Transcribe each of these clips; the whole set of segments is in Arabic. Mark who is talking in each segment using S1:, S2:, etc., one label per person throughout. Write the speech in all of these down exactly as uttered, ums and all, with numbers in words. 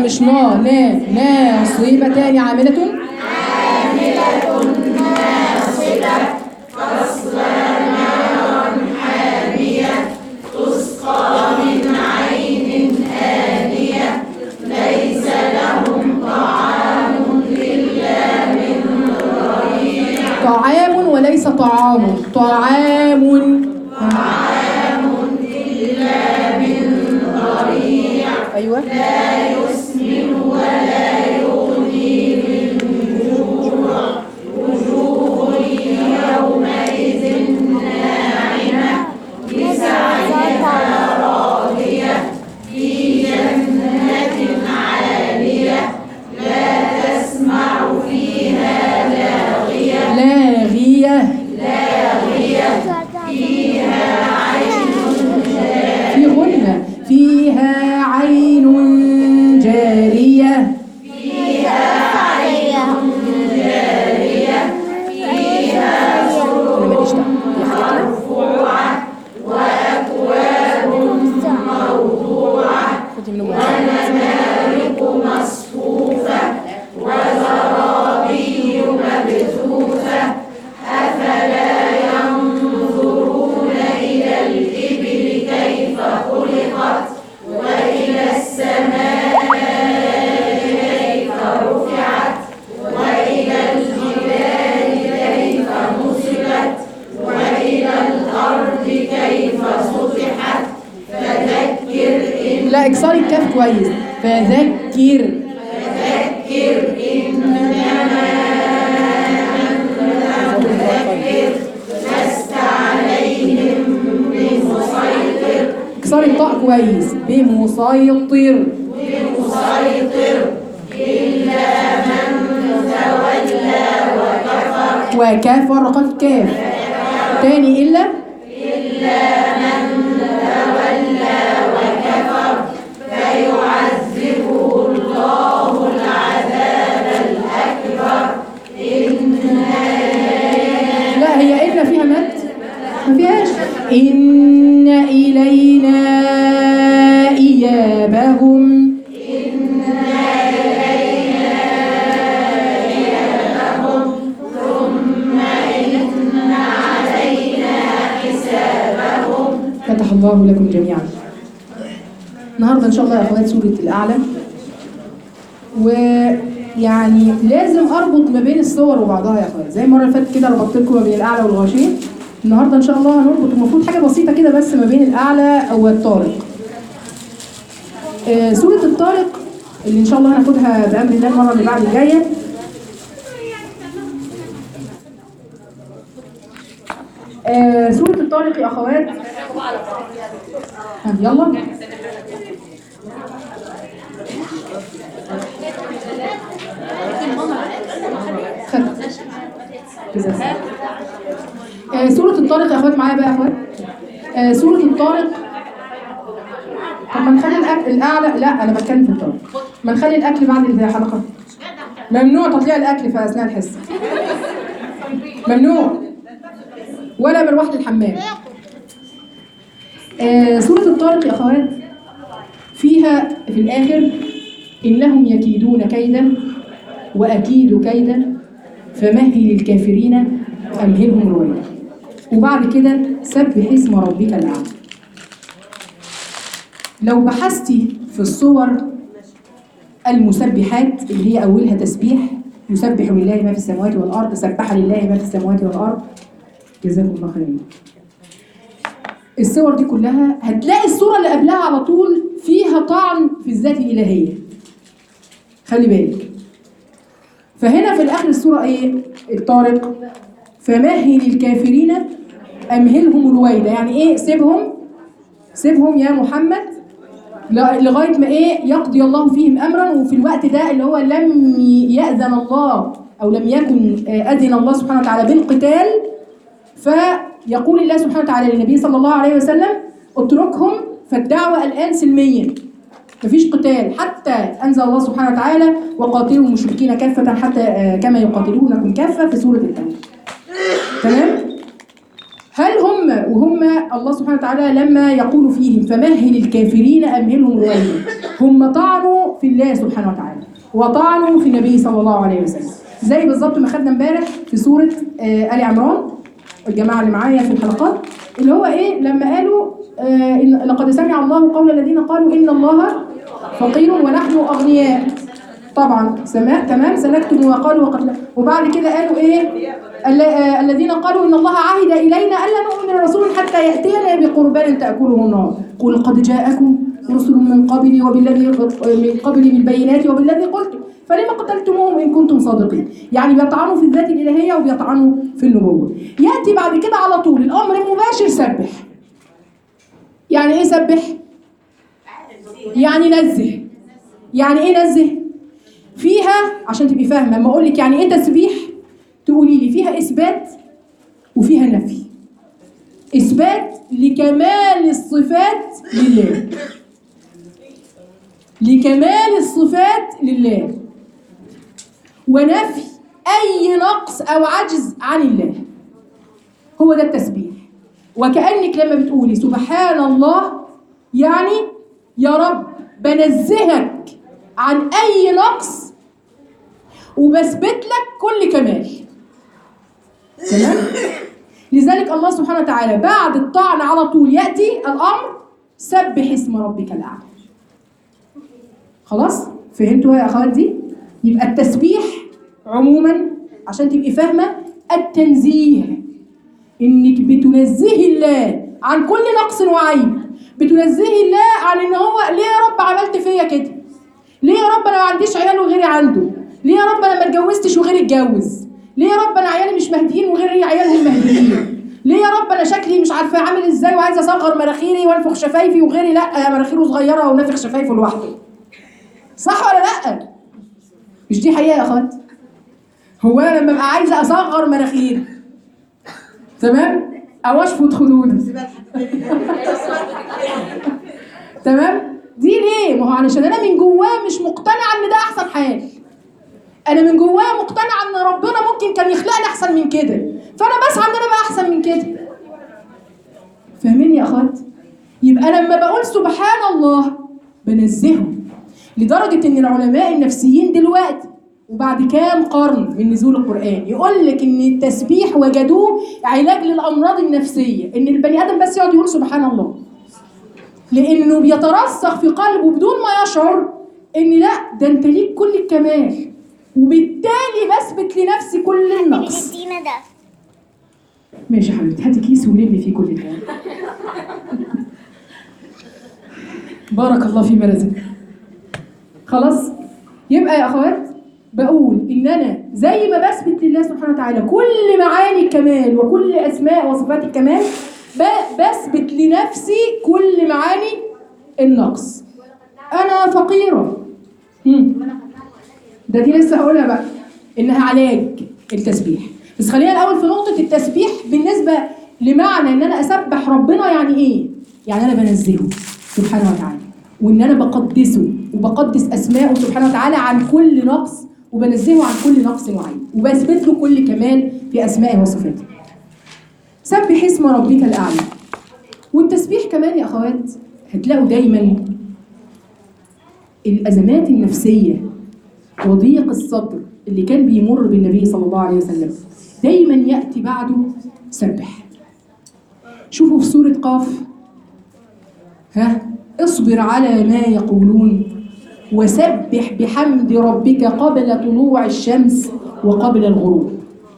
S1: مش نا نا ناصبتان عاملة
S2: عاملة ناصبة تصلى نارا حامية تسقى من عين آنية ليس لهم طعام إلا من ضريع.
S1: طعام وليس طعام، طعام
S2: طعام إلا من ضريع.
S1: أيوة.
S2: لا يسمن ولا يغني من جوع. وجوه يومئذ ناعمة لسعيها راضية في جنة عالية لا تسمع فيها لاغية.
S1: لاغية
S2: لاغية فيها عين جارية.
S1: في غنة فيها عين جارية.
S2: فيها عين جارية فيها سرر مرفوعة وأكواب موضوعة ونمارق مصفوفة وزرابي مبثوثة أفلا ينظرون إلى الإبل كيف خلقت وإلى السماء كيف رفعت وإلى الجبال كيف نصبت وإلى الأرض كيف سطحت فذكر إن
S1: لا اكسري الكاف كويس. فذكر
S2: فذكر إنما أنت مذكر لست عليهم بمسيطر.
S1: اكسري الطاء كويس. بمسيطر.
S2: بمسيطر إلا من تولى وكفر.
S1: وكفر قد كاف. تاني إلا
S2: إلا من تولى وكفر فيعذبه الله العذاب الأكبر. إن
S1: لا هي إلا فيها مد ما فيهاش. إن إلينا إيابهم.
S2: إن إلينا إيابهم ثم إن علينا حسابهم.
S1: فتح الله لكم جميعا. النهارده ان شاء الله يا اخوات سوره الاعلى، ويعني لازم اربط ما بين الصور وبعضها يا اخوات، زي المره اللي فاتت كده ربطت لكم ما بين الاعلى والغاشيه. النهارده ان شاء الله هنربط المفروض حاجه بسيطه كده بس ما بين الاعلى والطارق. آه سوره الطارق اللي ان شاء الله هناخدها بامر الله المره اللي بعد الجايه. آه سوره الطارق يا اخوات. ها، يلا آه سورة الطارق يا اخوات. معايا بقى يا اخوات. آه سورة الطارق. طب ما نخلي الاكل الاعلى. لا انا بتكلم في الطارق. ما نخلي الاكل بعد الحلقة. ممنوع تطليع الاكل في اثناء الحصة. ممنوع. ولا مروح للحمام. آه سورة الطارق يا اخوات فيها في الاخر انهم يكيدون كيدا واكيد كيدا فمهل الكافرين امهلهم رويدا. وبعد كده سبح اسم ربك الاعلى. لو بحثتي في الصور المسبحات اللي هي اولها تسبيح، يسبح لله ما في السماوات والارض، سبح لله ما في السماوات والارض، جزاكم الله خيرا. الصور دي كلها هتلاقي الصورة اللي قبلها على طول فيها طعن في الذات الإلهية. خلي بالك. فهنا في الآخر الصورة إيه؟ الطارق. فمهل الكافرين أمهلهم رويدا. يعني إيه؟ سيبهم سيبهم يا محمد لغاية ما إيه؟ يقضي الله فيهم أمرا. وفي الوقت ده اللي هو لم يأذن الله أو لم يكن أذن الله سبحانه وتعالى بالقتال، فيقول الله سبحانه وتعالى للنبي صلى الله عليه وسلم اتركهم فالدعوة الآن سلميا، مفيش قتال حتى أنزل الله سبحانه وتعالى وقاتلوا المشركين كافة حتى كما يقاتلونكم كافة في سورة التوبة. تمام؟ هل هم وهم الله سبحانه وتعالى لما يقول فيهم فمهل الكافرين أمهلهم رويدا، هم طعنوا في الله سبحانه وتعالى وطعنوا في النبي صلى الله عليه وسلم، زي بالظبط ما خدنا امبارح في سورة آه آل عمران، الجماعة اللي معايا في الحلقات، اللي هو إيه لما قالوا آه إن لقد سمع الله قول الذين قالوا إن الله فقير ونحن أغنياء. طبعا سماء تمام سلكتم وقالوا وقد، وبعد كده قالوا إيه الذين قالوا إن الله عهد إلينا ألا نؤمن لرسول حتى يأتينا بقربان تأكله النار، قل قد جاءكم رسل من قبلي وبالذي من قبلي بالبينات وبالذي قلتم فلما قتلتموهم إن كنتم صادقين. يعني بيطعنوا في الذات الإلهية وبيطعنوا في النبوة. يأتي بعد كده على طول الأمر المباشر سبح. يعني إيه سبح؟ يعني نزه. يعني إيه نزه؟ فيها عشان تبقي فاهمة لما أقول لك يعني إيه تسبيح تقولي لي فيها إثبات وفيها نفي. إثبات لكمال الصفات لله، لكمال الصفات لله، ونفي أي نقص أو عجز عن الله. هو ده التسبيح. وكأنك لما بتقولي سبحان الله يعني يا رب بنزهك عن أي نقص وبثبت لك كل كمال. تمام؟ لذلك الله سبحانه وتعالى بعد الطعن على طول يأتي الأمر سبح اسم ربك الأعلى. خلاص؟ فهمتوا يا أخوات دي؟ يبقى التسبيح عموما عشان تبقي فاهمة التنزيه، إنك بتنزهي الله عن كل نقص وعيب، بتنزهي الله عن إن هو ليه يا رب عملت فيا كده؟ ليه يا رب أنا ما عنديش عيال وغيري عنده؟ ليه يا رب أنا ما اتجوزتش وغيري اتجوز؟ ليه يا رب أنا عيالي مش مهديين وغيري عيالهم مهديين؟ ليه يا رب أنا شكلي مش عارفة عامل إزاي وعايزة أصغر مناخيري وأنفخ شفايفي وغيري لأ مناخيره صغيرة ونفخ شفايفه لوحده؟ صح ولا لأ؟ مش دي حقيقة يا أخوات؟ هو أنا لما أبقى عايزة أصغر مناخيري تمام؟ أو أشفط خدودي تمام؟ دي ليه؟ ما هو علشان أنا من جواه مش مقتنعة إن ده أحسن حال. أنا من جوايا مقتنعة إن ربنا ممكن كان يخلقني أحسن من كده، فأنا بسعى إن أنا أبقى أحسن من كده. فاهمين يا أخوات؟ يبقى لما بقول سبحان الله بنزهه، لدرجة إن العلماء النفسيين دلوقتي وبعد كام قرن من نزول القرآن يقول لك إن التسبيح وجدوه علاج للأمراض النفسية، إن البني آدم بس يقعد يقول سبحان الله، لأنه بيترسخ في قلبه بدون ما يشعر إن لا ده أنت ليك كل الكمال، وبالتالي بثبت لنفسي كل النقص. ماشي يا حبيبتي هاتي كيس ولمي فيه كل الكلام. بارك الله فيما رزق. خلاص يبقى يا اخوات بقول ان انا زي ما بثبت لله سبحانه وتعالى كل معاني الكمال وكل اسماء وصفات الكمال، بثبت لنفسي كل معاني النقص. انا فقيره ده دي لسه هقولها بقى انها علاج التسبيح. بس خلينا الاول في نقطه التسبيح بالنسبه لمعنى ان انا اسبح ربنا. يعني ايه؟ يعني انا بنزله سبحانه وتعالى، وان انا بقدسه وبقدس اسماءه سبحانه وتعالى عن كل نقص، وبنزهه عن كل نقص وعيب، وبثبت له كل كمال في اسمائه وصفاته. سبح اسم ربك الاعلى. والتسبيح كمان يا اخوات هتلاقوا دايما الازمات النفسيه وضيق الصدر اللي كان بيمر بالنبي صلى الله عليه وسلم دايما يأتي بعده سبح. شوفوا في سورة قاف، ها اصبر على ما يقولون وسبح بحمد ربك قبل طلوع الشمس وقبل الغروب.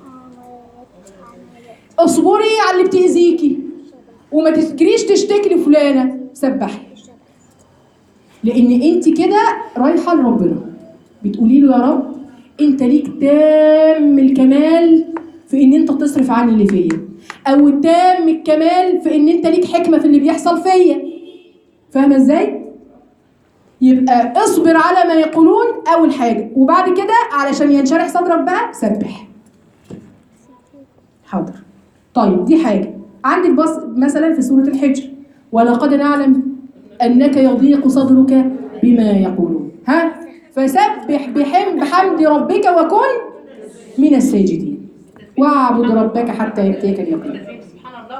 S1: اصبري على اللي بتأذيكي وما تفكريش تشتكي لفلانة، سبحي، لأن انت كده رايحة لربنا بتقولي له يا رب انت ليك تام الكمال في ان انت تصرف عني اللي فيا، او تام الكمال في ان انت ليك حكمه في اللي بيحصل فيا. فاهمه ازاي؟ يبقى اصبر على ما يقولون اول حاجه، وبعد كده علشان ينشرح صدرك بقى سبح. حاضر. طيب دي حاجه عندك بص مثلا في سوره الحجر، ولقد نعلم انك يضيق صدرك بما يقولون، ها فسبح بحمد ربك وكن من الساجدين واعبد ربك حتى يأتيك اليقين.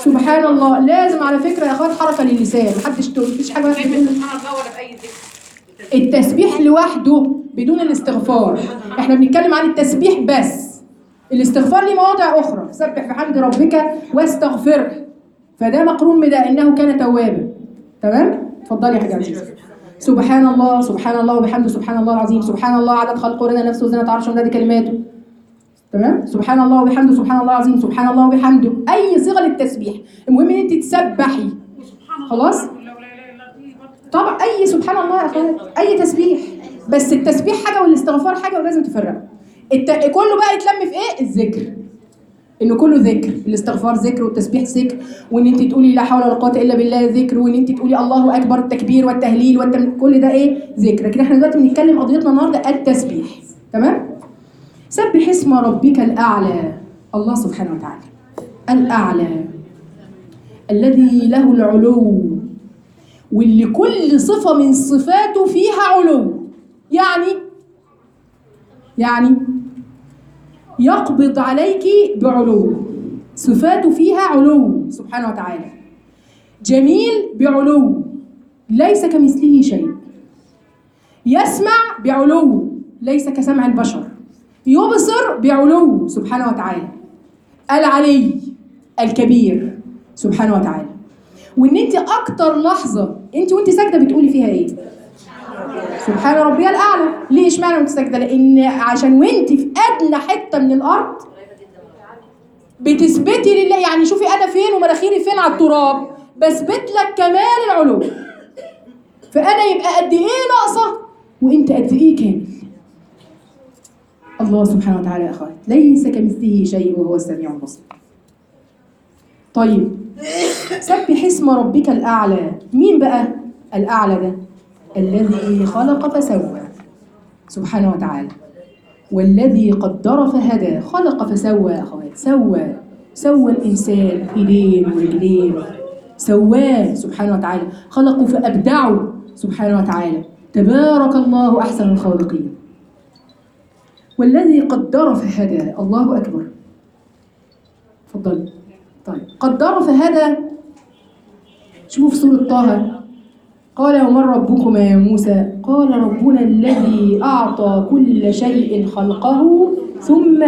S1: سبحان الله. لازم على فكره يا اخوات حركه للسان، محدش تقول مفيش حاجه
S3: سبحان الله ولا في اي ذكر.
S1: التسبيح لوحده بدون الاستغفار. احنا بنتكلم عن التسبيح بس. الاستغفار ليه مواضع اخرى، سبح بحمد ربك واستغفره، فده مقرون بده انه كان توابا. تمام؟ اتفضلي يا حاجه عزيزه. سبحان الله سبحان الله وبحمده سبحان الله العظيم، سبحان الله عدد خلقه ورضا نفسه وزنة عرشه ومداد كلماته. تمام؟ سبحان الله وبحمده سبحان الله العظيم، سبحان الله وبحمده، اي صيغه للتسبيح، المهم ان انت تسبحي. خلاص؟ طبعا اي سبحان الله يا اخوات، اي تسبيح، بس التسبيح حاجه والاستغفار حاجه ولازم تفرقوا. الت... كله بقى يتلم في ايه؟ الذكر. انه كله ذكر، الاستغفار ذكر والتسبيح ذكر، وان انت تقولي لا حول ولا قوه الا بالله ذكر، وان انت تقولي الله اكبر التكبير والتهليل والتم... كل ده ايه؟ ذكر. لكن احنا دلوقتي بنتكلم قضيتنا النهارده التسبيح. تمام؟ سبح اسم ربك الاعلى، الله سبحانه وتعالى الاعلى الذي له العلو، واللي كل صفه من صفاته فيها علو. يعني يعني يقبض عليك بعلو، صفاته فيها علو سبحانه وتعالى. جميل بعلو، ليس كمثله شيء. يسمع بعلو، ليس كسمع البشر. يبصر بعلو سبحانه وتعالى. العلي الكبير سبحانه وتعالى. وان انت اكتر لحظه انت وانت ساجده بتقولي فيها ايه؟ سبحان ربي الاعلى. ليه اشمعنى وانت ساجده؟ لان عشان وانت في ادنى حته من الارض بتثبتي لله. يعني شوفي انا فين ومناخيري فين على التراب، بثبت لك كمال العلو. فانا يبقى قد ايه ناقصه وانت قد ايه كامل. الله سبحانه وتعالى يا اخوات ليس كمثله شيء وهو السميع البصير. طيب سبح اسم ربك الاعلى. مين بقى الاعلى ده؟ الذي خلق فسوى سبحانه وتعالى، والذي قدر فهدى. خلق فسوى يا اخوات، سوى سوى الانسان ايدين ورجلين، سواه سبحانه وتعالى. خلقوا فابدعوا سبحانه وتعالى. تبارك الله احسن الخالقين. والذي قدر فهدى، الله اكبر. اتفضلي. طيب قدر فهدى. شوفوا في سورة طه، قال ومن ربكما يا موسى؟ قال ربنا الذي أعطى كل شيء خلقه ثم